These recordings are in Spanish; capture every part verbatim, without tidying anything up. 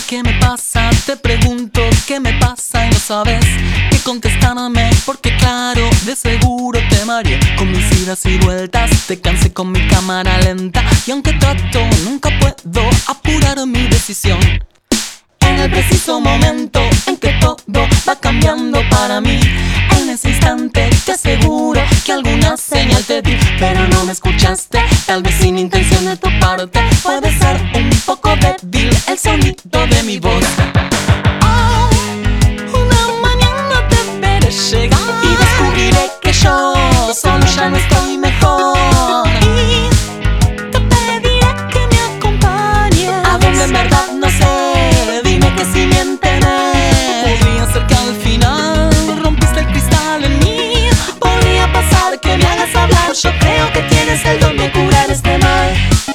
¿Qué me pasa? Te pregunto ¿qué me pasa? Y no sabes qué contestarme, porque claro, de seguro te mareé con mis idas y vueltas, te cansé con mi cámara lenta, y aunque trato, nunca puedo apurar mi decisión. En el preciso momento en que todo va cambiando para mí, en ese instante te aseguro que alguna señal te di, pero no me escuchaste, tal vez sin intención de tu parte. Puede ser un poco débil el sonido de mi voz. Oh, una mañana te veré llegar y descubriré que yo solo ya no estoy mejor, y te pediré que me acompañes a donde en verdad no sé. Dime que si miénteme. Podría ser que al final rompiste el cristal en mí. Podría pasar que me hagas hablar. Yo creo que tienes el don de curar este mal.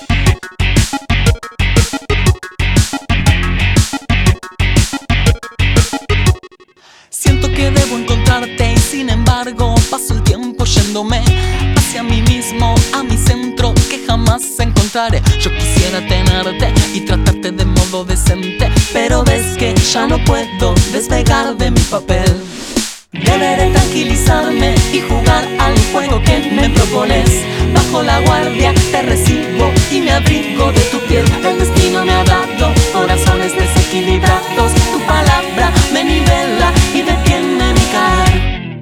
Siento que debo encontrarte y sin embargo paso el tiempo yéndome hacia mí mismo, a mi centro que jamás encontraré. Yo quisiera tenerte y tratarte de modo decente, pero ves que ya no puedo despegar de mi papel. Deberé tranquilizarme y jugar al juego que me propones. Bajo la guardia te recibo y me abrigo de tu piel. El destino me ha dado corazones desequilibrados. Tu palabra me nivela y detiene mi caer.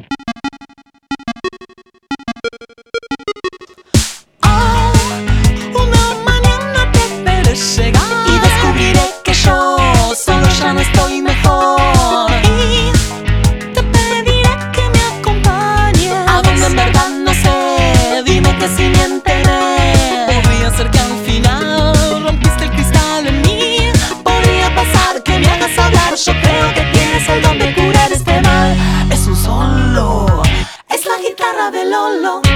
Oh, una mañana te veré llegar y descubriré que yo solo ya no estoy mejor, y te pediré que me acompañes a donde en verdad no sé. Dime que si miénteme. Podría ser que al final rompiste el cristal en mí. Podría pasar que me hagas hablar. Yo creo que tienes el don de curar este mal. Es un solo, es la guitarra de Lolo.